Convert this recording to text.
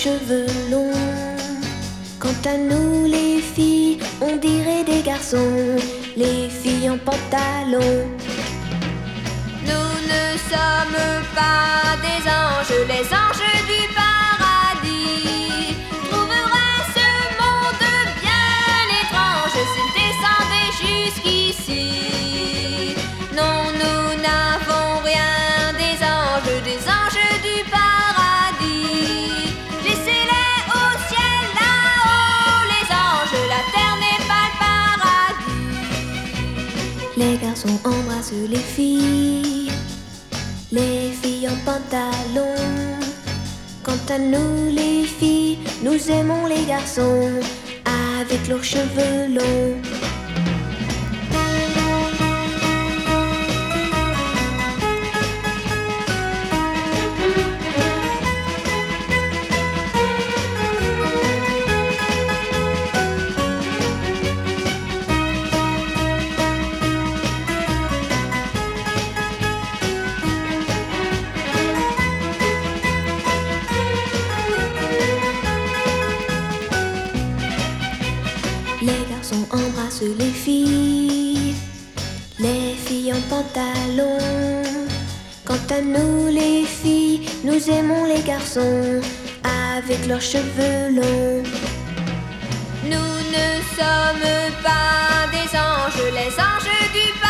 cheveux longs. Quant à nous les filles, on dirait des garçons, les filles en pantalon. Nous ne sommes pas des anges, les anges du paradis trouveraient ce monde bien étrange s'ils descendaient jusqu'ici. Non, nous n'avons rien des anges du paradis. Laissez-les au ciel là-haut, les anges, la terre n'est pas le paradis. Les garçons embrassent les filles en pantalon. Quant à nous les filles, nous aimons les garçons avec leurs cheveux longs. Les garçons embrassent les filles en pantalon. Quant à nous les filles, nous aimons les garçons avec leurs cheveux longs. Nous ne sommes pas des anges, les anges du